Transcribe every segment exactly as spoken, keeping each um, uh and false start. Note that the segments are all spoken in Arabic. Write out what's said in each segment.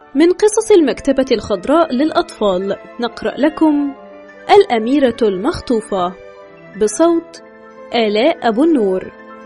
من قصص المكتبة الخضراء للأطفال نقرأ لكم الأميرة المخطوفة بصوت آلاء أبو النور.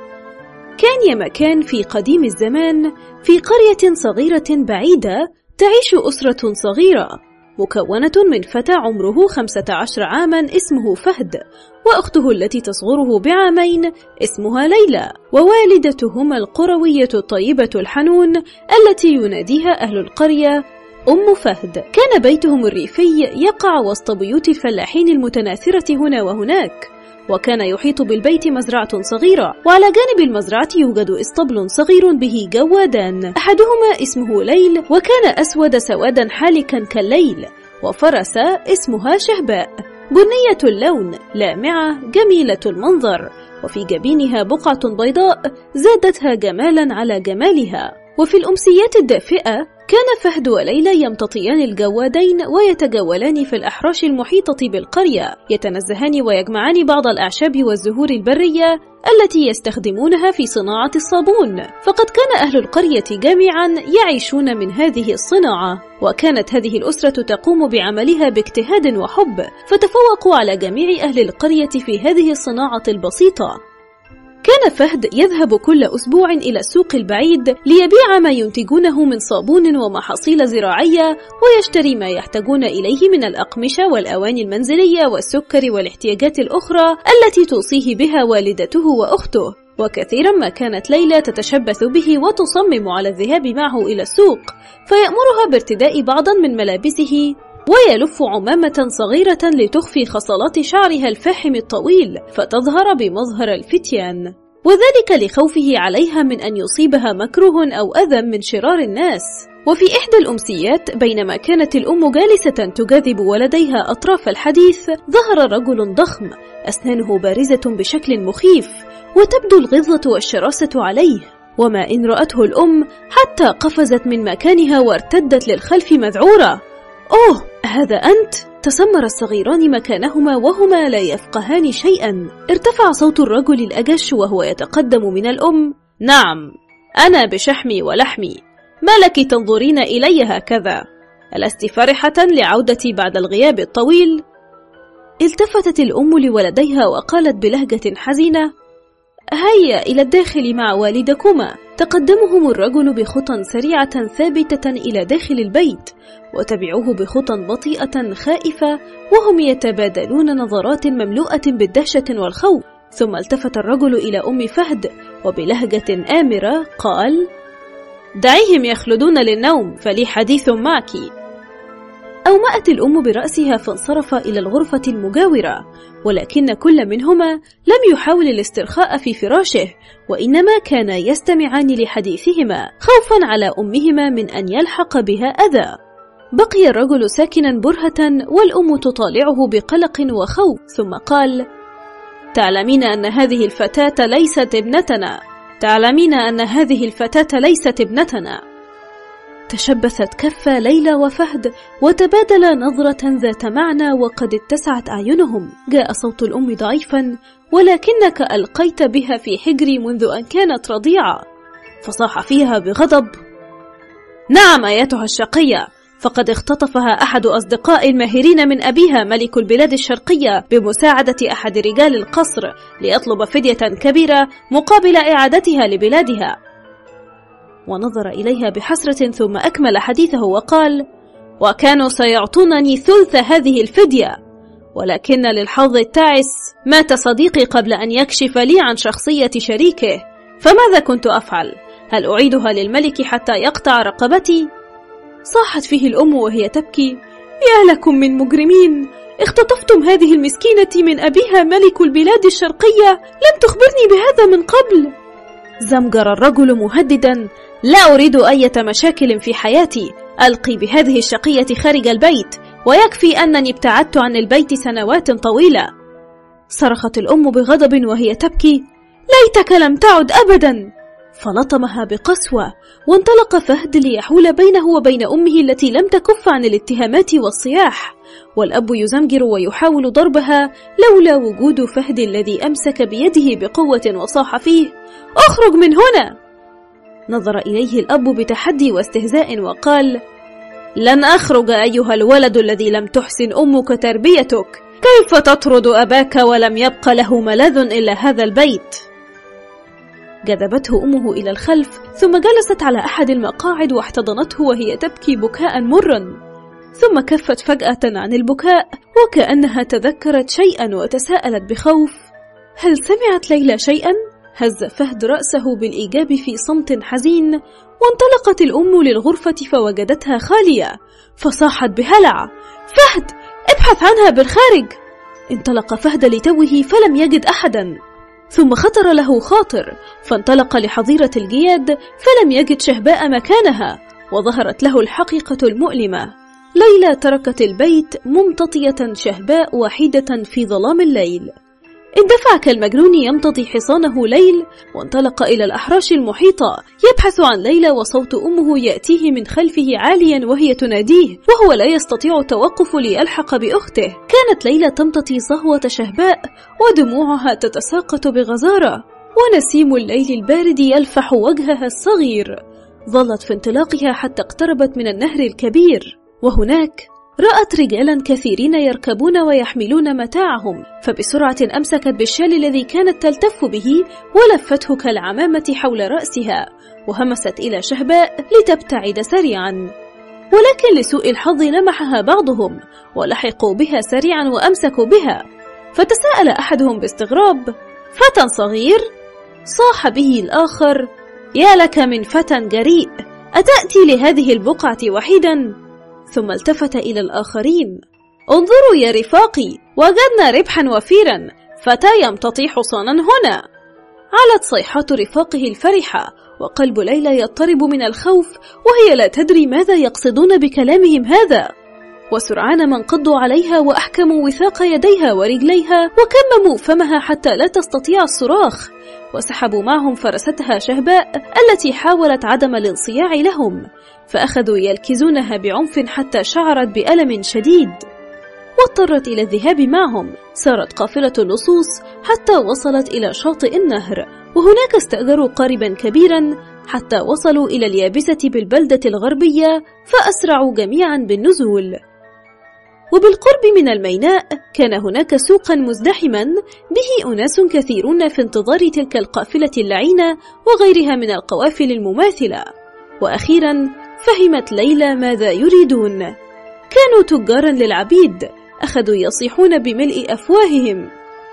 كان يا مكان في قديم الزمان في قرية صغيرة بعيدة تعيش أسرة صغيرة مكونة من فتى عمره خمسة عشر عاما اسمه فهد، وأخته التي تصغره بعامين اسمها ليلى، ووالدتهما القروية الطيبة الحنون التي يناديها أهل القرية أم فهد. كان بيتهم الريفي يقع وسط بيوت الفلاحين المتناثرة هنا وهناك، وكان يحيط بالبيت مزرعة صغيرة، وعلى جانب المزرعة يوجد اسطبل صغير به جوادان، أحدهما اسمه ليل وكان أسود سوادا حالكا كالليل، وفرسة اسمها شهباء بنية اللون لامعة جميلة المنظر، وفي جبينها بقعة بيضاء زادتها جمالا على جمالها. وفي الأمسيات الدافئة كان فهد وليلى يمتطيان الجوادين ويتجولان في الأحراش المحيطة بالقرية، يتنزهان ويجمعان بعض الأعشاب والزهور البرية التي يستخدمونها في صناعة الصابون، فقد كان أهل القرية جميعا يعيشون من هذه الصناعة، وكانت هذه الأسرة تقوم بعملها باجتهاد وحب، فتفوقوا على جميع أهل القرية في هذه الصناعة البسيطة. كان فهد يذهب كل أسبوع إلى السوق البعيد ليبيع ما ينتجونه من صابون ومحاصيل زراعية، ويشتري ما يحتاجون إليه من الأقمشة والأواني المنزلية والسكر والاحتياجات الأخرى التي توصيه بها والدته وأخته. وكثيرا ما كانت ليلى تتشبث به وتصمم على الذهاب معه إلى السوق، فيأمرها بارتداء بعضا من ملابسه، ويلف عمامة صغيرة لتخفي خصلات شعرها الفاحم الطويل فتظهر بمظهر الفتيان، وذلك لخوفه عليها من أن يصيبها مكروه أو أذى من شرار الناس. وفي إحدى الأمسيات بينما كانت الأم جالسة تجاذب ولديها أطراف الحديث، ظهر رجل ضخم أسنانه بارزة بشكل مخيف، وتبدو الغلظة والشراسة عليه، وما إن رأته الأم حتى قفزت من مكانها وارتدت للخلف مذعورة. أوه، هذا أنت؟ تسمر الصغيران مكانهما وهما لا يفقهان شيئا. ارتفع صوت الرجل الأجش وهو يتقدم من الأم: نعم، أنا بشحمي ولحمي، ما لك تنظرين إلي هكذا؟ ألست فرحة لعودتي بعد الغياب الطويل؟ التفتت الأم لولديها وقالت بلهجة حزينة: هيا إلى الداخل مع والدكما. تقدمهم الرجل بخطى سريعة ثابتة إلى داخل البيت، وتبعوه بخطى بطيئة خائفة وهم يتبادلون نظرات مملوءة بالدهشة والخوف. ثم التفت الرجل إلى أم فهد وبلهجة آمرة قال: دعيهم يخلدون للنوم، فلي حديث معك. أومأت الأم برأسها فانصرف إلى الغرفة المجاورة، ولكن كل منهما لم يحاول الاسترخاء في فراشه، وإنما كانا يستمعان لحديثهما خوفا على أمهما من أن يلحق بها أذى. بقي الرجل ساكنا برهة والأم تطالعه بقلق وخوف، ثم قال: تعلمين أن هذه الفتاة ليست ابنتنا، تعلمين أن هذه الفتاة ليست ابنتنا. تشبثت كفا ليلى وفهد وتبادلا نظرة ذات معنى وقد اتسعت أعينهم. جاء صوت الأم ضعيفا: ولكنك ألقيت بها في حجري منذ أن كانت رضيعة. فصاح فيها بغضب: نعم أيتها الشقية، فقد اختطفها أحد أصدقاء الماهرين من أبيها ملك البلاد الشرقية بمساعدة أحد رجال القصر ليطلب فدية كبيرة مقابل إعادتها لبلادها. ونظر إليها بحسرة ثم أكمل حديثه وقال: وكانوا سيعطونني ثلث هذه الفدية، ولكن للحظ التعس مات صديقي قبل أن يكشف لي عن شخصية شريكه، فماذا كنت أفعل؟ هل أعيدها للملك حتى يقطع رقبتي؟ صاحت فيه الأم وهي تبكي: يا لكم من مجرمين، اختطفتم هذه المسكينة من أبيها ملك البلاد الشرقية، لم تخبرني بهذا من قبل. زمجر الرجل مهددا: لا أريد أي مشاكل في حياتي، ألقي بهذه الشقية خارج البيت، ويكفي أنني ابتعدت عن البيت سنوات طويلة. صرخت الأم بغضب وهي تبكي: ليتك لم تعد أبدا. فلطمها بقسوة، وانطلق فهد ليحول بينه وبين أمه التي لم تكف عن الاتهامات والصياح، والأب يزمجر ويحاول ضربها لولا وجود فهد الذي أمسك بيده بقوة وصاح فيه: اخرج من هنا. نظر إليه الأب بتحدي واستهزاء وقال: لن أخرج أيها الولد الذي لم تحسن أمك تربيتك. كيف تطرد أباك ولم يبق له ملاذ إلا هذا البيت؟ جذبته أمه إلى الخلف، ثم جلست على أحد المقاعد واحتضنته وهي تبكي بكاء مرا، ثم كفت فجأة عن البكاء وكأنها تذكرت شيئا وتساءلت بخوف: هل سمعت ليلى شيئا؟ هز فهد رأسه بالإيجاب في صمت حزين، وانطلقت الأم للغرفة فوجدتها خالية، فصاحت بهلع: فهد، ابحث عنها بالخارج. انطلق فهد لتوه فلم يجد أحدا، ثم خطر له خاطر فانطلق لحظيرة الجياد فلم يجد شهباء مكانها، وظهرت له الحقيقة المؤلمة: ليلى تركت البيت ممتطية شهباء وحيدة في ظلام الليل. اندفع كالمجنون يمتطي حصانه ليل، وانطلق إلى الأحراش المحيطة يبحث عن ليلى، وصوت أمه يأتيه من خلفه عاليا وهي تناديه، وهو لا يستطيع التوقف ليلحق بأخته. كانت ليلى تمتطي صهوة شهباء ودموعها تتساقط بغزارة، ونسيم الليل البارد يلفح وجهها الصغير. ظلت في انطلاقها حتى اقتربت من النهر الكبير، وهناك رأت رجالا كثيرين يركبون ويحملون متاعهم، فبسرعة أمسكت بالشال الذي كانت تلتف به ولفته كالعمامة حول رأسها، وهمست إلى شهباء لتبتعد سريعا، ولكن لسوء الحظ لمحها بعضهم ولحقوا بها سريعا وأمسكوا بها. فتساءل أحدهم باستغراب: فتى صغير؟ صاح به الآخر: يا لك من فتى جريء، أتأتي لهذه البقعة وحيدا؟ ثم التفت إلى الآخرين: انظروا يا رفاقي، وجدنا ربحا وفيرا، فتى يمتطي حصانا هنا. علت صيحات رفاقه الفرحة، وقلب ليلى يضطرب من الخوف وهي لا تدري ماذا يقصدون بكلامهم هذا. وسرعان ما انقضوا عليها وأحكموا وثاق يديها ورجليها وكمموا فمها حتى لا تستطيع الصراخ، وسحبوا معهم فرستها شهباء التي حاولت عدم الانصياع لهم، فأخذوا يلكزونها بعنف حتى شعرت بألم شديد، واضطرت إلى الذهاب معهم. سارت قافلة اللصوص حتى وصلت إلى شاطئ النهر، وهناك استأجروا قاربا كبيرا حتى وصلوا إلى اليابسة بالبلدة الغربية، فأسرعوا جميعا بالنزول. وبالقرب من الميناء كان هناك سوقا مزدحما به أناس كثيرون في انتظار تلك القافلة اللعينة وغيرها من القوافل المماثلة. وأخيرا فهمت ليلى ماذا يريدون. كانوا تجارا للعبيد، أخذوا يصيحون بملء أفواههم: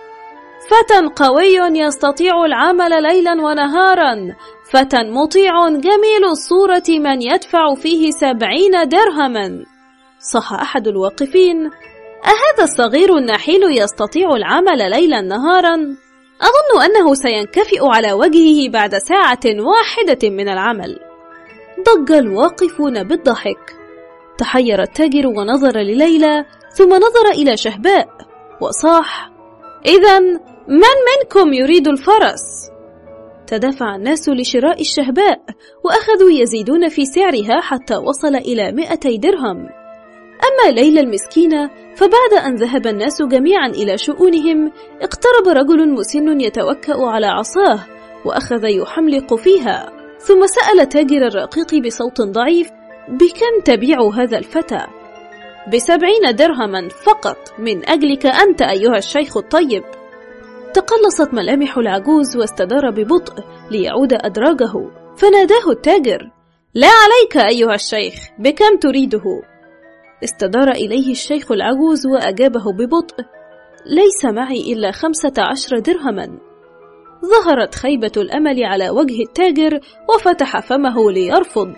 فتى قوي يستطيع العمل ليلا ونهارا، فتى مطيع جميل الصورة من يدفع فيه سبعين درهما. صح أحد الواقفين: أهذا الصغير النحيل يستطيع العمل ليلا نهارا؟ أظن أنه سينكفئ على وجهه بعد ساعة واحدة من العمل. ضج الواقفون بالضحك. تحير التاجر ونظر لليلى، ثم نظر إلى شهباء وصاح: إذن من منكم يريد الفرس؟ تدافع الناس لشراء الشهباء، وأخذوا يزيدون في سعرها حتى وصل إلى مئتي درهم. أما ليلى المسكينة فبعد أن ذهب الناس جميعا إلى شؤونهم، اقترب رجل مسن يتوكأ على عصاه وأخذ يحملق فيها، ثم سأل تاجر الرقيق بصوت ضعيف: بكم تبيع هذا الفتى؟ بسبعين درهما فقط، من أجلك أنت أيها الشيخ الطيب. تقلصت ملامح العجوز واستدار ببطء ليعود أدراجه، فناداه التاجر: لا عليك أيها الشيخ، بكم تريده؟ استدار إليه الشيخ العجوز وأجابه ببطء: ليس معي إلا خمسة عشر درهما. ظهرت خيبة الأمل على وجه التاجر وفتح فمه ليرفض،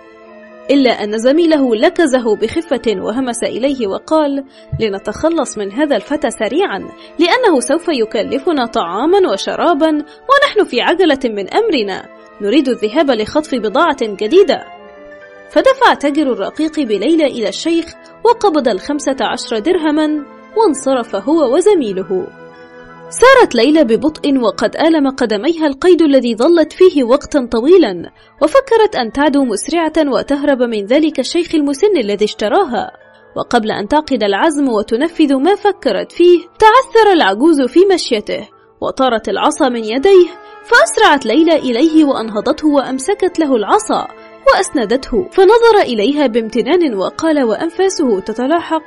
إلا أن زميله لكزه بخفة وهمس إليه وقال: لنتخلص من هذا الفتى سريعا، لأنه سوف يكلفنا طعاما وشرابا ونحن في عجلة من أمرنا، نريد الذهاب لخطف بضاعة جديدة. فدفع تاجر الرقيق بليلى إلى الشيخ وقبض الخمسة عشر درهما وانصرف هو وزميله. سارت ليلى ببطء وقد آلم قدميها القيد الذي ظلت فيه وقتا طويلا، وفكرت أن تعدو مسرعة وتهرب من ذلك الشيخ المسن الذي اشتراها. وقبل أن تعقد العزم وتنفذ ما فكرت فيه، تعثر العجوز في مشيته وطارت العصا من يديه، فأسرعت ليلى إليه وأنهضته وأمسكت له العصا، وأسندته، فنظر إليها بامتنان وقال وأنفاسه تتلاحق: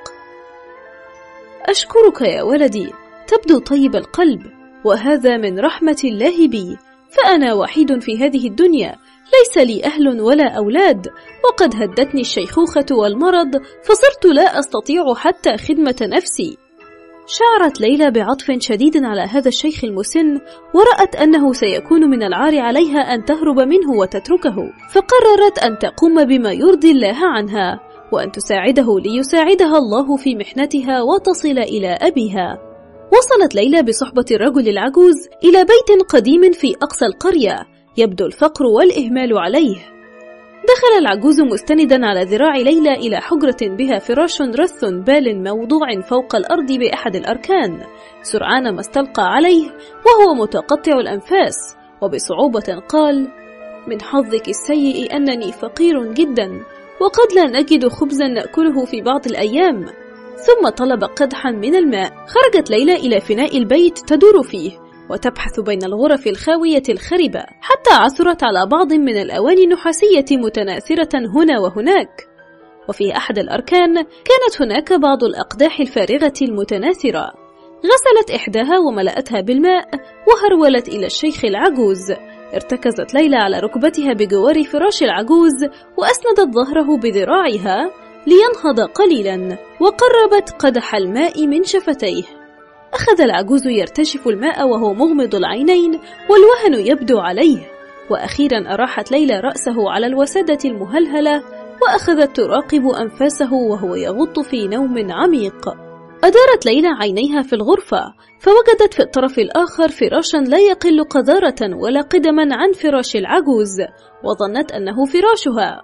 أشكرك يا ولدي، تبدو طيب القلب، وهذا من رحمة الله بي، فأنا وحيد في هذه الدنيا، ليس لي أهل ولا أولاد، وقد هدتني الشيخوخة والمرض، فصرت لا أستطيع حتى خدمة نفسي. شعرت ليلى بعطف شديد على هذا الشيخ المسن، ورأت أنه سيكون من العار عليها أن تهرب منه وتتركه، فقررت أن تقوم بما يرضي الله عنها، وأن تساعده ليساعدها الله في محنتها وتصل إلى أبيها. وصلت ليلى بصحبة الرجل العجوز إلى بيت قديم في أقصى القرية، يبدو الفقر والإهمال عليه. دخل العجوز مستندا على ذراع ليلى إلى حجرة بها فراش رث بال موضوع فوق الأرض بأحد الأركان، سرعان ما استلقى عليه وهو متقطع الأنفاس، وبصعوبة قال: من حظك السيء أنني فقير جدا، وقد لا نجد خبزا نأكله في بعض الأيام. ثم طلب قدحا من الماء. خرجت ليلى إلى فناء البيت تدور فيه وتبحث بين الغرف الخاوية الخربة، حتى عثرت على بعض من الأواني النحاسية متناثرة هنا وهناك، وفي أحد الأركان كانت هناك بعض الأقداح الفارغة المتناثرة. غسلت إحداها وملأتها بالماء وهرولت إلى الشيخ العجوز. ارتكزت ليلى على ركبتها بجوار فراش العجوز وأسندت ظهره بذراعها لينهض قليلا، وقربت قدح الماء من شفتيه. أخذ العجوز يرتشف الماء وهو مغمض العينين والوهن يبدو عليه، وأخيرا أراحت ليلى رأسه على الوسادة المهلهلة وأخذت تراقب أنفاسه وهو يغط في نوم عميق. أدارت ليلى عينيها في الغرفة فوجدت في الطرف الآخر فراشا لا يقل قذارة ولا قدما عن فراش العجوز، وظنت أنه فراشها.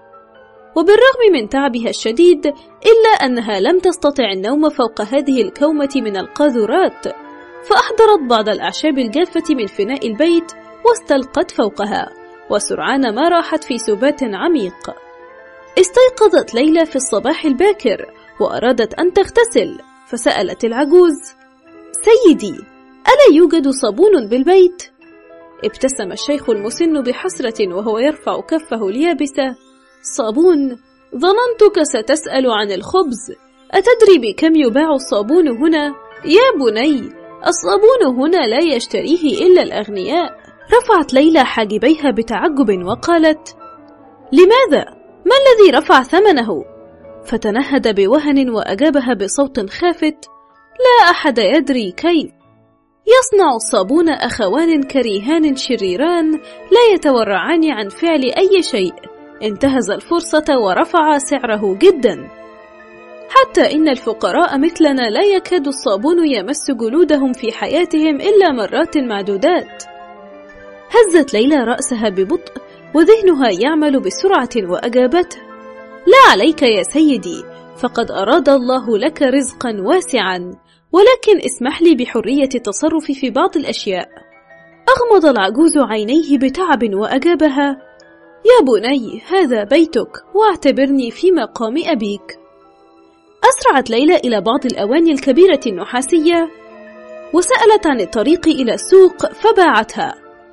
وبالرغم من تعبها الشديد إلا أنها لم تستطع النوم فوق هذه الكومة من القاذورات، فأحضرت بعض الأعشاب الجافة من فناء البيت واستلقت فوقها، وسرعان ما راحت في سبات عميق. استيقظت ليلى في الصباح الباكر وأرادت أن تغتسل، فسألت العجوز: سيدي، ألا يوجد صابون بالبيت؟ ابتسم الشيخ المسن بحسرة وهو يرفع كفه اليابسة: صابون؟ ظننتك ستسأل عن الخبز، أتدري بكم يباع الصابون هنا؟ يا بني، الصابون هنا لا يشتريه إلا الأغنياء. رفعت ليلى حاجبيها بتعجب وقالت: لماذا؟ ما الذي رفع ثمنه؟ فتنهد بوهن وأجابها بصوت خافت: لا أحد يدري كيف. يصنع الصابون أخوان كريهان شريران لا يتورعان عن فعل أي شيء، انتهز الفرصة ورفع سعره جدا، حتى إن الفقراء مثلنا لا يكاد الصابون يمس جلودهم في حياتهم إلا مرات معدودات. هزت ليلى رأسها ببطء وذهنها يعمل بسرعة وأجابته: لا عليك يا سيدي، فقد أراد الله لك رزقا واسعا، ولكن اسمح لي بحرية التصرف في بعض الأشياء. أغمض العجوز عينيه بتعب وأجابها: يا بني، هذا بيتك، واعتبرني في مقام أبيك. أسرعت ليلى إلى بعض الأواني الكبيرة النحاسية وسألت عن الطريق إلى السوق فباعتها،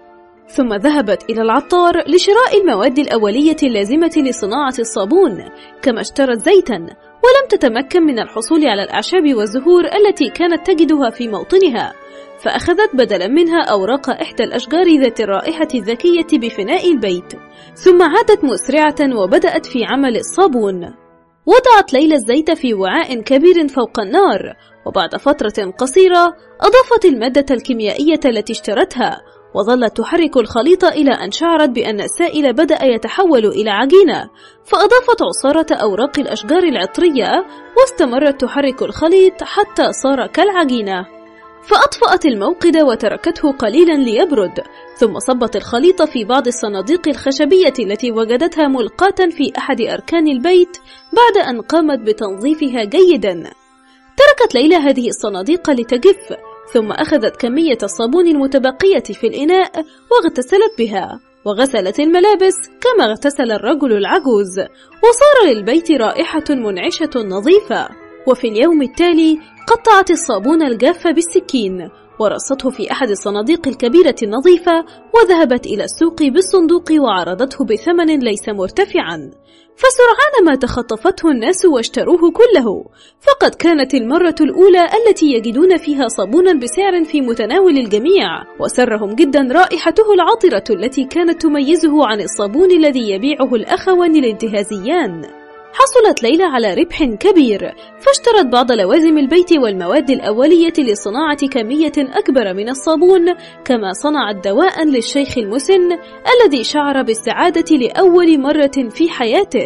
ثم ذهبت إلى العطار لشراء المواد الأولية اللازمة لصناعة الصابون، كما اشترت زيتا، ولم تتمكن من الحصول على الأعشاب والزهور التي كانت تجدها في موطنها، فأخذت بدلا منها أوراق إحدى الأشجار ذات الرائحة الذكية بفناء البيت، ثم عادت مسرعة وبدأت في عمل الصابون. وضعت ليلى الزيت في وعاء كبير فوق النار، وبعد فترة قصيرة أضافت المادة الكيميائية التي اشترتها، وظلت تحرك الخليط إلى أن شعرت بأن السائل بدأ يتحول إلى عجينة، فأضافت عصارة أوراق الأشجار العطرية واستمرت تحرك الخليط حتى صار كالعجينة، فأطفأت الموقد وتركته قليلا ليبرد، ثم صبت الخليط في بعض الصناديق الخشبية التي وجدتها ملقاة في أحد أركان البيت بعد أن قامت بتنظيفها جيدا. تركت ليلى هذه الصناديق لتجف، ثم أخذت كمية الصابون المتبقية في الإناء واغتسلت بها، وغسلت الملابس كما اغتسل الرجل العجوز، وصار للبيت رائحة منعشة نظيفة. وفي اليوم التالي قطعت الصابون الجاف بالسكين، ورصته في أحد الصناديق الكبيرة النظيفة، وذهبت إلى السوق بالصندوق وعرضته بثمن ليس مرتفعا، فسرعان ما تخطفته الناس واشتروه كله، فقد كانت المرة الأولى التي يجدون فيها صابونا بسعر في متناول الجميع، وسرهم جدا رائحته العطرة التي كانت تميزه عن الصابون الذي يبيعه الأخوان الانتهازيان. حصلت ليلى على ربح كبير، فاشترت بعض لوازم البيت والمواد الأولية لصناعة كمية أكبر من الصابون، كما صنعت دواء للشيخ المسن الذي شعر بالسعادة لأول مرة في حياته.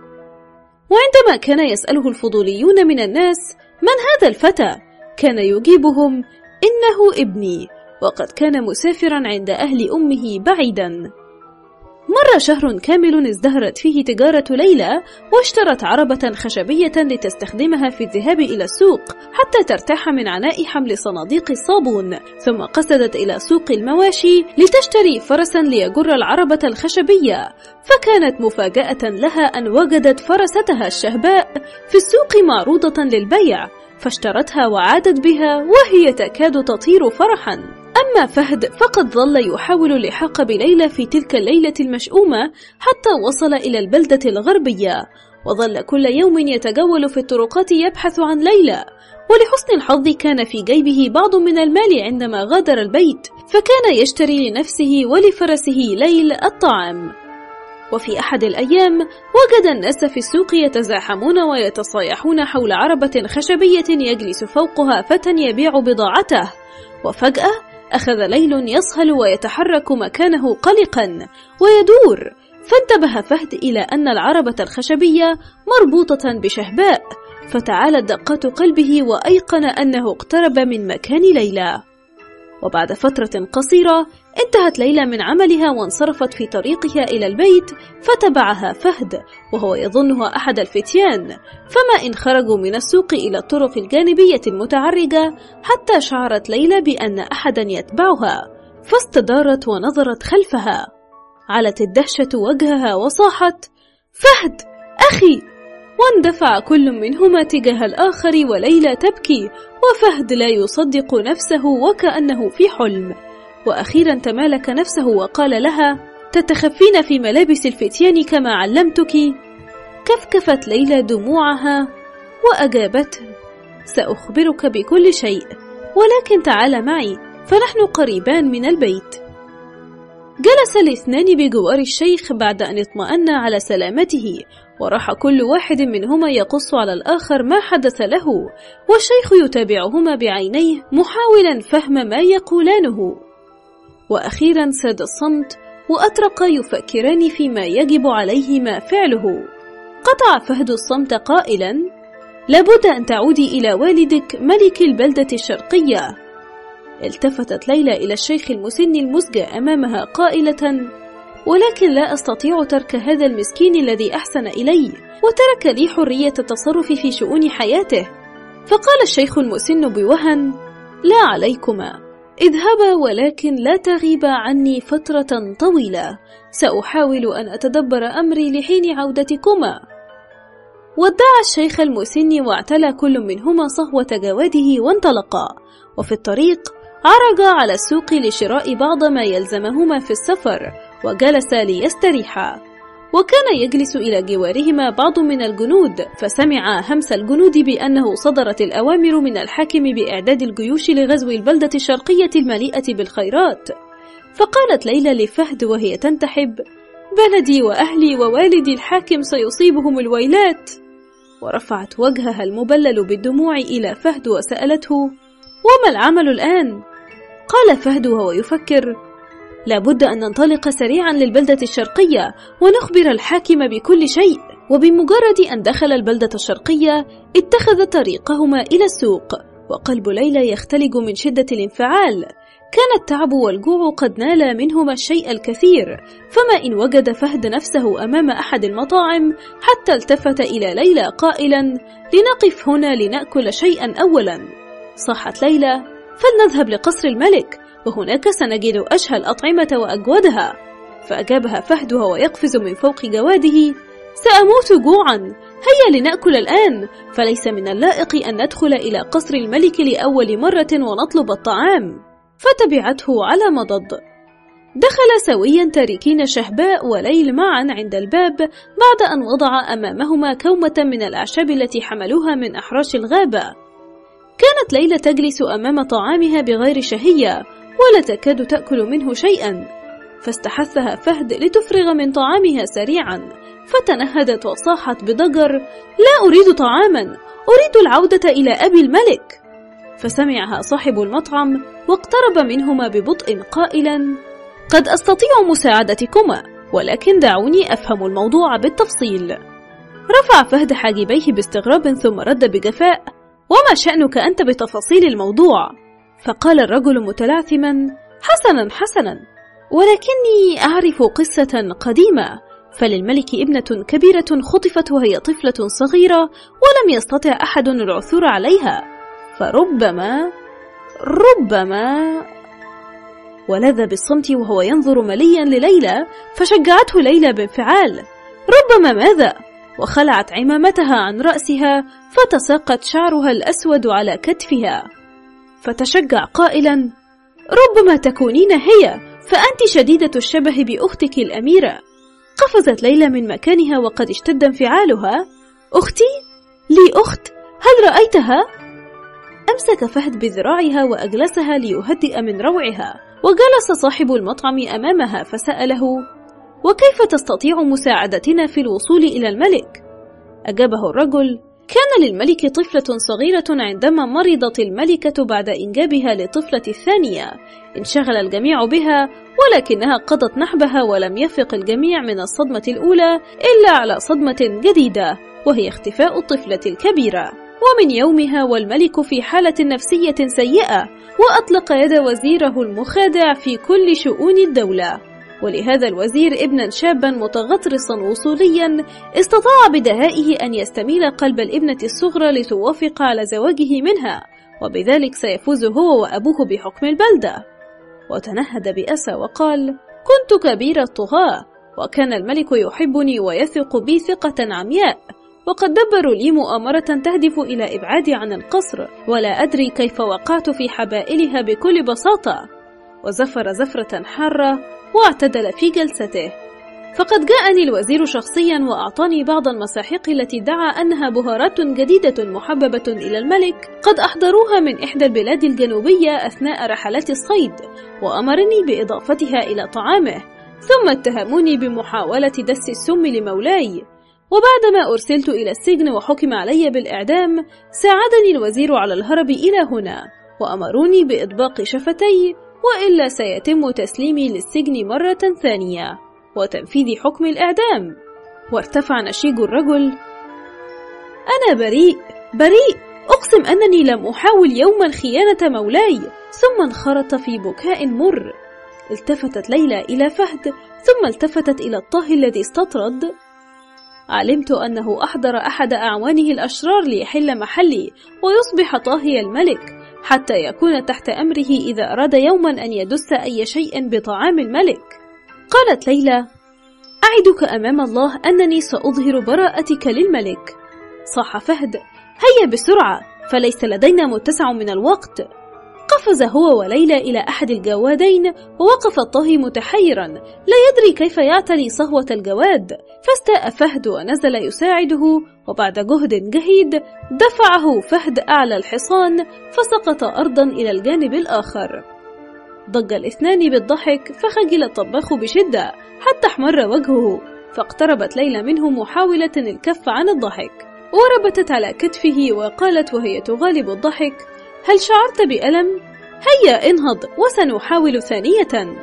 وعندما كان يسأله الفضوليون من الناس من هذا الفتى، كان يجيبهم إنه ابني، وقد كان مسافرا عند أهل أمه بعيدا. مر شهر كامل ازدهرت فيه تجارة ليلى، واشترت عربة خشبية لتستخدمها في الذهاب إلى السوق حتى ترتاح من عناء حمل صناديق الصابون، ثم قصدت إلى سوق المواشي لتشتري فرسا ليجر العربة الخشبية، فكانت مفاجأة لها أن وجدت فرستها الشهباء في السوق معروضة للبيع، فاشترتها وعادت بها وهي تكاد تطير فرحا. أما فهد فقد ظل يحاول اللحاق بليلى في تلك الليلة المشؤومة حتى وصل إلى البلدة الغربية، وظل كل يوم يتجول في الطرقات يبحث عن ليلى، ولحسن الحظ كان في جيبه بعض من المال عندما غادر البيت، فكان يشتري لنفسه ولفرسه ليل الطعام. وفي أحد الأيام وجد الناس في السوق يتزاحمون ويتصايحون حول عربة خشبية يجلس فوقها فتى يبيع بضاعته، وفجأة أخذ ليل يصهل ويتحرك مكانه قلقا ويدور، فانتبه فهد إلى أن العربة الخشبية مربوطة بشهباء، فتعالت دقات قلبه وأيقن أنه اقترب من مكان ليلى. وبعد فترة قصيرة انتهت ليلى من عملها وانصرفت في طريقها إلى البيت، فتبعها فهد وهو يظنها أحد الفتيان، فما إن خرجوا من السوق إلى الطرق الجانبية المتعرجة حتى شعرت ليلى بأن أحدا يتبعها، فاستدارت ونظرت خلفها، علت الدهشة وجهها وصاحت: فهد أخي! واندفع كل منهما تجاه الآخر، وليلى تبكي وفهد لا يصدق نفسه وكأنه في حلم. وأخيرا تمالك نفسه وقال لها: تتخفين في ملابس الفتيان كما علمتك؟ كفكفت ليلى دموعها وأجابته: سأخبرك بكل شيء، ولكن تعال معي فنحن قريبان من البيت. جلس الاثنان بجوار الشيخ بعد أن اطمأن على سلامته، وراح كل واحد منهما يقص على الآخر ما حدث له، والشيخ يتابعهما بعينيه محاولا فهم ما يقولانه. وأخيرا ساد الصمت، وأطرقا يفكران فيما يجب عليهما فعله. قطع فهد الصمت قائلا: لابد أن تعودي إلى والدك ملك البلدة الشرقية. التفتت ليلى إلى الشيخ المسن المسجى أمامها قائلة: ولكن لا أستطيع ترك هذا المسكين الذي أحسن إلي وترك لي حرية التصرف في شؤون حياته. فقال الشيخ المسن بوهن: لا عليكما، اذهبا ولكن لا تغيبا عني فترة طويلة، سأحاول أن أتدبر أمري لحين عودتكما. ودع الشيخ المسن واعتلى كل منهما صهوة جواده وانطلقا، وفي الطريق عرج على السوق لشراء بعض ما يلزمهما في السفر، وجلس ليستريحا. وكان يجلس إلى جوارهما بعض من الجنود، فسمع همس الجنود بأنه صدرت الأوامر من الحاكم بإعداد الجيوش لغزو البلدة الشرقية المليئة بالخيرات. فقالت ليلى لفهد وهي تنتحب: بلدي وأهلي ووالدي الحاكم سيصيبهم الويلات. ورفعت وجهها المبلل بالدموع إلى فهد وسألته: وما العمل الآن؟ قال فهد وهو يفكر: لابد أن ننطلق سريعا للبلدة الشرقية ونخبر الحاكم بكل شيء. وبمجرد أن دخل البلدة الشرقية اتخذ طريقهما إلى السوق، وقلب ليلى يختلج من شدة الانفعال. كان التعب والجوع قد نالا منهما الشيء الكثير، فما إن وجد فهد نفسه أمام أحد المطاعم حتى التفت إلى ليلى قائلا: لنقف هنا لنأكل شيئا أولا. صاحت ليلى: فلنذهب لقصر الملك، وهناك سنجد أشهى الأطعمة وأجودها. فأجابها فهد وهو يقفز من فوق جواده: سأموت جوعا، هيا لنأكل الآن، فليس من اللائق أن ندخل إلى قصر الملك لأول مرة ونطلب الطعام. فتبعته على مضض. دخل سويا تاركين شهباء وليل معا عند الباب بعد أن وضع أمامهما كومة من الأعشاب التي حملوها من أحراش الغابة. كانت ليلى تجلس أمام طعامها بغير شهية ولا تكاد تأكل منه شيئا، فاستحثها فهد لتفرغ من طعامها سريعا، فتنهدت وصاحت بضجر: لا أريد طعاما، أريد العودة إلى أبي الملك. فسمعها صاحب المطعم واقترب منهما ببطء قائلا: قد أستطيع مساعدتكما، ولكن دعوني أفهم الموضوع بالتفصيل. رفع فهد حاجبيه باستغراب ثم رد بجفاء: وما شأنك أنت بتفاصيل الموضوع؟ فقال الرجل متلعثما: حسنا حسنا، ولكني أعرف قصة قديمة، فللملك ابنة كبيرة خطفت وهي طفلة صغيرة ولم يستطع أحد العثور عليها، فربما ربما ولذ بالصمت وهو ينظر مليا لليلى، فشجعته ليلى بانفعال: ربما ماذا؟ وخلعت عمامتها عن رأسها فتساقط شعرها الأسود على كتفها، فتشجع قائلا: ربما تكونين هي، فأنت شديدة الشبه بأختك الأميرة. قفزت ليلى من مكانها وقد اشتد انفعالها: أختي؟ لي أخت؟ هل رأيتها؟ أمسك فهد بذراعها وأجلسها ليهدئ من روعها، وجلس صاحب المطعم أمامها فسأله: وكيف تستطيع مساعدتنا في الوصول إلى الملك؟ أجابه الرجل: كان للملك طفلة صغيرة عندما مرضت الملكة بعد إنجابها للطفلة الثانية، انشغل الجميع بها، ولكنها قضت نحبها ولم يفق الجميع من الصدمة الأولى إلا على صدمة جديدة، وهي اختفاء الطفلة الكبيرة. ومن يومها والملك في حالة نفسية سيئة، وأطلق يد وزيره المخادع في كل شؤون الدولة. ولهذا الوزير ابنا شابا متغطرسا وصوليا استطاع بدهائه أن يستميل قلب الابنة الصغرى لتوافق على زواجه منها، وبذلك سيفوز هو وأبوه بحكم البلدة. وتنهد بأسى وقال: كنت كبير الطغاة، وكان الملك يحبني ويثق بي ثقة عمياء، وقد دبروا لي مؤامرة تهدف إلى إبعادي عن القصر، ولا أدري كيف وقعت في حبائلها بكل بساطة. وزفر زفرة حارة واعتدل في جلسته. فقد جاءني الوزير شخصيا وأعطاني بعض المساحيق التي دعا أنها بهارات جديدة محببة إلى الملك قد أحضروها من إحدى البلاد الجنوبية أثناء رحلات الصيد، وأمرني بإضافتها إلى طعامه، ثم اتهموني بمحاولة دس السم لمولاي. وبعدما أرسلت إلى السجن وحكم علي بالإعدام، ساعدني الوزير على الهرب إلى هنا، وأمروني بإطباق شفتي، وإلا سيتم تسليمي للسجن مرة ثانية وتنفيذ حكم الإعدام. وارتفع نشيج الرجل: أنا بريء بريء، أقسم أنني لم أحاول يوما خيانة مولاي. ثم انخرط في بكاء مر. التفتت ليلى إلى فهد، ثم التفتت إلى الطاهي الذي استطرد: علمت أنه أحضر أحد أعوانه الأشرار ليحل محلي ويصبح طاهي الملك، حتى يكون تحت أمره إذا أراد يوما أن يدس أي شيء بطعام الملك. قالت ليلى: أعدك أمام الله أنني سأظهر براءتك للملك. صاح فهد: هيا بسرعة، فليس لدينا متسع من الوقت. قفز هو وليلى إلى أحد الجوادين، ووقف الطاهي متحيرا لا يدري كيف يعتري صهوة الجواد، فاستاء فهد ونزل يساعده، وبعد جهد جهيد دفعه فهد أعلى الحصان فسقط أرضا إلى الجانب الآخر. ضج الاثنان بالضحك، فخجل الطباخ بشدة حتى احمر وجهه، فاقتربت ليلى منه محاولة الكف عن الضحك، وربتت على كتفه وقالت وهي تغالب الضحك: هل شعرت بألم؟ هيا انهض وسنحاول ثانية.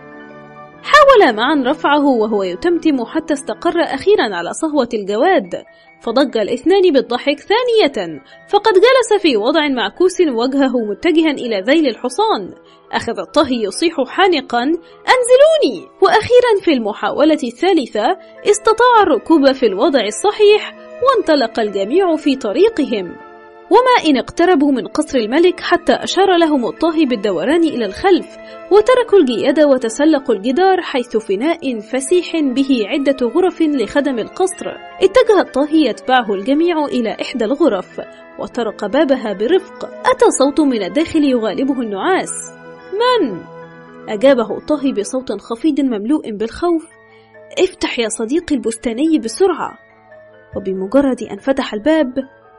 حاول معا رفعه وهو يتمتم حتى استقر أخيرا على صهوة الجواد، فضج الاثنان بالضحك ثانية، فقد جلس في وضع معكوس وجهه متجها إلى ذيل الحصان. أخذ الطهي يصيح حانقا: أنزلوني! وأخيرا في المحاولة الثالثة استطاع الركوب في الوضع الصحيح، وانطلق الجميع في طريقهم. وما إن اقتربوا من قصر الملك حتى أشار لهم الطاهي بالدوران إلى الخلف، وتركوا الجياد وتسلقوا الجدار، حيث فناء فسيح به عدة غرف لخدم القصر. اتجه الطاهي يتبعه الجميع إلى إحدى الغرف، وطرق بابها برفق. أتى صوت من الداخل يغالبه النعاس. من؟ أجابه الطاهي بصوت خفيض مملوء بالخوف. افتح يا صديقي البستاني بسرعة. وبمجرد أن فتح الباب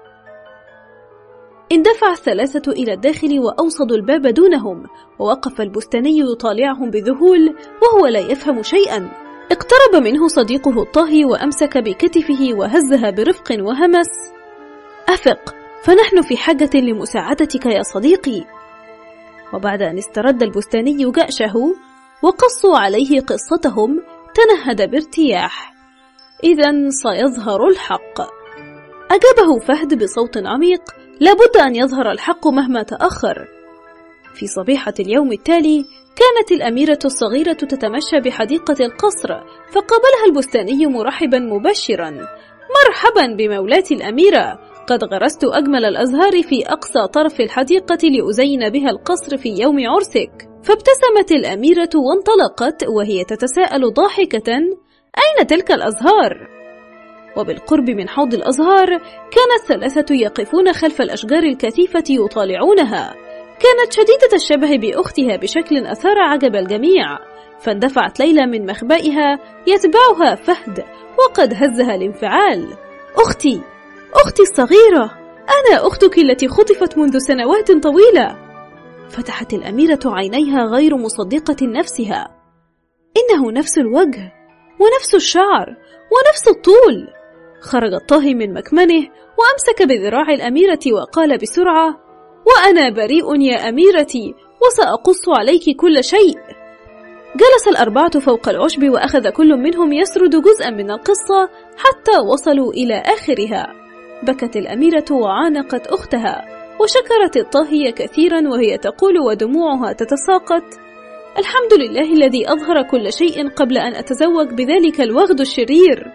اندفع الثلاثة إلى الداخل وأوصدوا الباب دونهم، ووقف البستاني يطالعهم بذهول وهو لا يفهم شيئا. اقترب منه صديقه الطاهي وأمسك بكتفه وهزها برفق وهمس: أفق، فنحن في حاجة لمساعدتك يا صديقي. وبعد أن استرد البستاني جأشه وقصوا عليه قصتهم، تنهد بارتياح. إذن سيظهر الحق. أجابه فهد بصوت عميق: لابد أن يظهر الحق مهما تأخر. في صبيحة اليوم التالي كانت الأميرة الصغيرة تتمشى بحديقة القصر، فقابلها البستاني مرحبا مبشرا: مرحبا بمولاتي الأميرة، قد غرست أجمل الأزهار في أقصى طرف الحديقة لأزين بها القصر في يوم عرسك. فابتسمت الأميرة وانطلقت وهي تتساءل ضاحكة: أين تلك الأزهار؟ وبالقرب من حوض الأزهار كان الثلاثة يقفون خلف الأشجار الكثيفة يطالعونها. كانت شديدة الشبه بأختها بشكل أثار عجب الجميع، فاندفعت ليلى من مخبئها يتبعها فهد، وقد هزها الانفعال. أختي، أختي الصغيرة، أنا أختك التي خطفت منذ سنوات طويلة. فتحت الأميرة عينيها غير مصدقة نفسها. إنه نفس الوجه ونفس الشعر ونفس الطول. خرج الطاهي من مكمنه وأمسك بذراع الأميرة وقال بسرعة: وأنا بريء يا أميرتي، وسأقص عليك كل شيء. جلس الأربعة فوق العشب، وأخذ كل منهم يسرد جزءا من القصة حتى وصلوا إلى آخرها. بكت الأميرة وعانقت أختها، وشكرت الطاهي كثيرا وهي تقول ودموعها تتساقط: الحمد لله الذي أظهر كل شيء قبل أن أتزوج بذلك الوغد الشرير.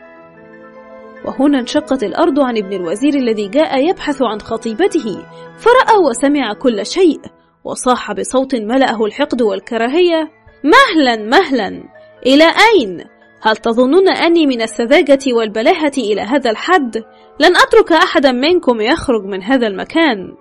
وهنا انشقت الأرض عن ابن الوزير الذي جاء يبحث عن خطيبته، فرأى وسمع كل شيء، وصاح بصوت ملأه الحقد والكراهية: مهلا مهلا، إلى أين؟ هل تظنون أني من السذاجة والبلاهة إلى هذا الحد؟ لن أترك أحدا منكم يخرج من هذا المكان.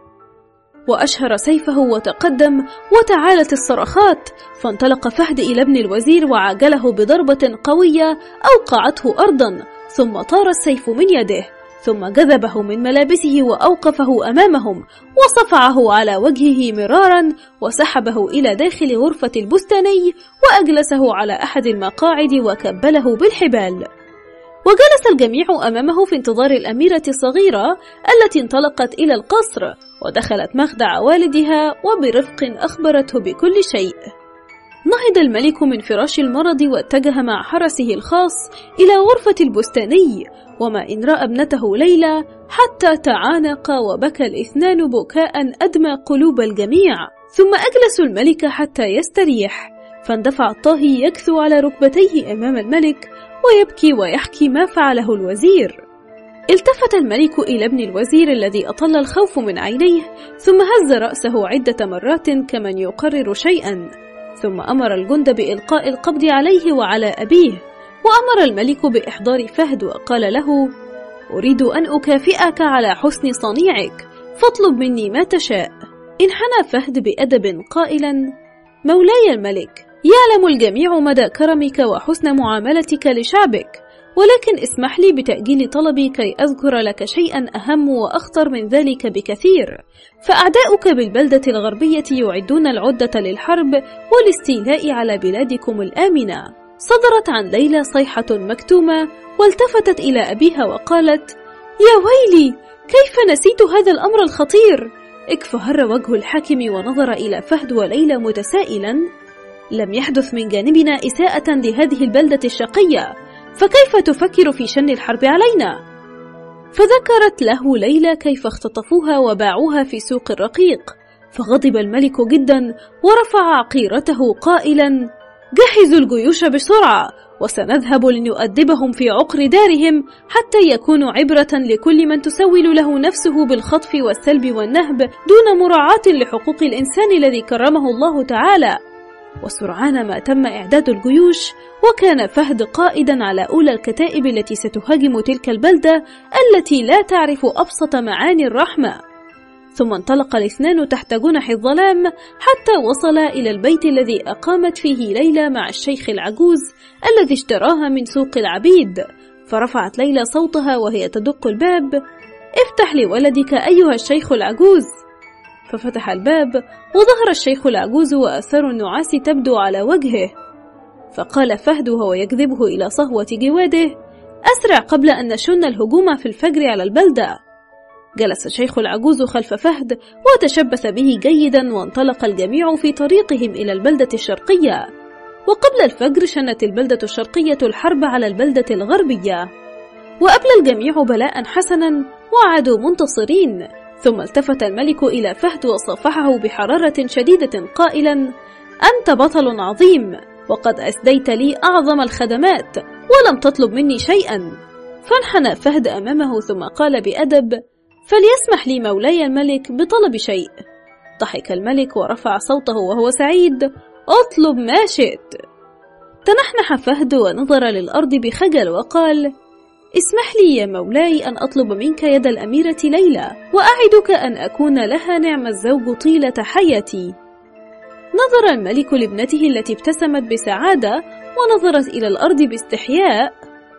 وأشهر سيفه وتقدم، وتعالت الصرخات، فانطلق فهد إلى ابن الوزير وعاجله بضربة قوية أوقعته أرضا، ثم طار السيف من يده، ثم جذبه من ملابسه وأوقفه أمامهم، وصفعه على وجهه مرارا، وسحبه إلى داخل غرفة البستاني، وأجلسه على أحد المقاعد وكبله بالحبال. وجلس الجميع أمامه في انتظار الأميرة الصغيرة التي انطلقت إلى القصر، ودخلت مخدع والدها وبرفق أخبرته بكل شيء. نهض الملك من فراش المرض واتجه مع حرسه الخاص إلى غرفة البستاني، وما إن رأى ابنته ليلى حتى تعانق وبكى الاثنان بكاء أدمى قلوب الجميع. ثم أجلسوا الملك حتى يستريح، فاندفع الطاهي يكثو على ركبتيه أمام الملك ويبكي ويحكي ما فعله الوزير. التفت الملك إلى ابن الوزير الذي أطل الخوف من عينيه، ثم هز رأسه عدة مرات كمن يقرر شيئا، ثم أمر الجند بإلقاء القبض عليه وعلى أبيه، وأمر الملك بإحضار فهد وقال له: أريد أن أكافئك على حسن صنيعك، فاطلب مني ما تشاء. انحنى فهد بأدب قائلا: مولاي الملك، يعلم الجميع مدى كرمك وحسن معاملتك لشعبك، ولكن اسمح لي بتأجيل طلبي كي أذكر لك شيئا أهم وأخطر من ذلك بكثير. فأعداؤك بالبلدة الغربية يعدون العدة للحرب والاستيلاء على بلادكم الآمنة. صدرت عن ليلى صيحة مكتومة، والتفتت إلى أبيها وقالت: يا ويلي، كيف نسيت هذا الأمر الخطير؟ اكفهر وجه الحاكم ونظر إلى فهد وليلى متسائلا: لم يحدث من جانبنا إساءة لهذه البلدة الشقية، فكيف تفكر في شن الحرب علينا؟ فذكرت له ليلى كيف اختطفوها وباعوها في سوق الرقيق، فغضب الملك جدا ورفع عقيرته قائلا: جهزوا الجيوش بسرعة، وسنذهب لنؤدبهم في عقر دارهم حتى يكونوا عبرة لكل من تسول له نفسه بالخطف والسلب والنهب دون مراعاة لحقوق الإنسان الذي كرمه الله تعالى. وسرعان ما تم إعداد الجيوش، وكان فهد قائدا على أولى الكتائب التي ستهاجم تلك البلدة التي لا تعرف أبسط معاني الرحمة. ثم انطلق الاثنان تحت جنح الظلام حتى وصلا إلى البيت الذي أقامت فيه ليلى مع الشيخ العجوز الذي اشتراها من سوق العبيد. فرفعت ليلى صوتها وهي تدق الباب: افتح لولدك أيها الشيخ العجوز. ففتح الباب، وظهر الشيخ العجوز وآثار النعاس تبدو على وجهه. فقال فهد وهو يجذبه إلى صهوة جواده: أسرع قبل أن نشن الهجوم في الفجر على البلدة. جلس الشيخ العجوز خلف فهد وتشبث به جيدا، وانطلق الجميع في طريقهم إلى البلدة الشرقية. وقبل الفجر شنت البلدة الشرقية الحرب على البلدة الغربية، وأبلى الجميع بلاء حسنا وعادوا منتصرين. ثم التفت الملك إلى فهد وصافحه بحرارة شديدة قائلا: أنت بطل عظيم، وقد أسديت لي أعظم الخدمات ولم تطلب مني شيئا. فانحنى فهد أمامه ثم قال بأدب: فليسمح لي مولاي الملك بطلب شيء. ضحك الملك ورفع صوته وهو سعيد: اطلب ما شئت. تنحنح فهد ونظر للأرض بخجل وقال: اسمح لي يا مولاي أن أطلب منك يد الأميرة ليلى، وأعدك أن أكون لها نعم الزوج طيلة حياتي. نظر الملك لابنته التي ابتسمت بسعادة ونظرت إلى الأرض باستحياء.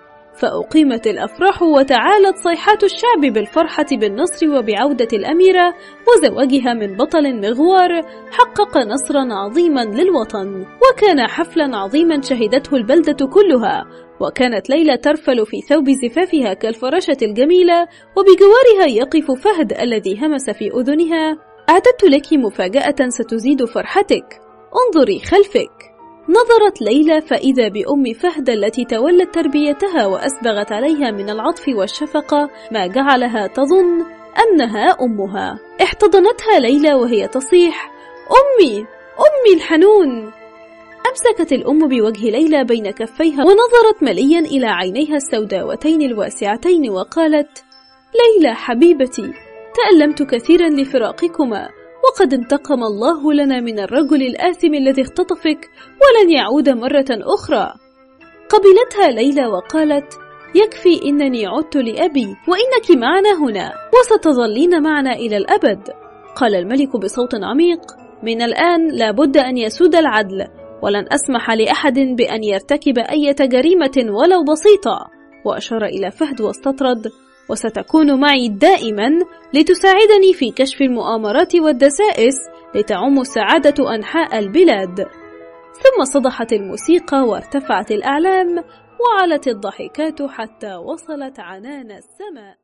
فأقيمت الأفراح وتعالت صيحات الشعب بالفرحة بالنصر وبعودة الأميرة وزواجها من بطل مغوار حقق نصرا عظيما للوطن. وكان حفلا عظيما شهدته البلدة كلها، وكانت ليلى ترفل في ثوب زفافها كالفراشة الجميلة، وبجوارها يقف فهد الذي همس في أذنها: أعددت لك مفاجأة ستزيد فرحتك، انظري خلفك. نظرت ليلى فإذا بأم فهد التي تولت تربيتها وأسبغت عليها من العطف والشفقة ما جعلها تظن أنها أمها. احتضنتها ليلى وهي تصيح: أمي أمي الحنون. أمسكت الأم بوجه ليلى بين كفيها ونظرت مليا إلى عينيها السوداوتين الواسعتين وقالت: ليلى حبيبتي، تألمت كثيرا لفراقكما، وقد انتقم الله لنا من الرجل الآثم الذي اختطفك ولن يعود مرة أخرى. قبلتها ليلى وقالت: يكفي، إنني عدت لأبي، وإنك معنا هنا وستظلين معنا إلى الأبد. قال الملك بصوت عميق: من الآن لابد أن يسود العدل، ولن أسمح لأحد بأن يرتكب أي جريمة ولو بسيطة. وأشار إلى فهد واستطرد: وستكون معي دائما لتساعدني في كشف المؤامرات والدسائس لتعم السعادة أنحاء البلاد. ثم صدحت الموسيقى وارتفعت الأعلام وعلت الضحكات حتى وصلت عنان السماء.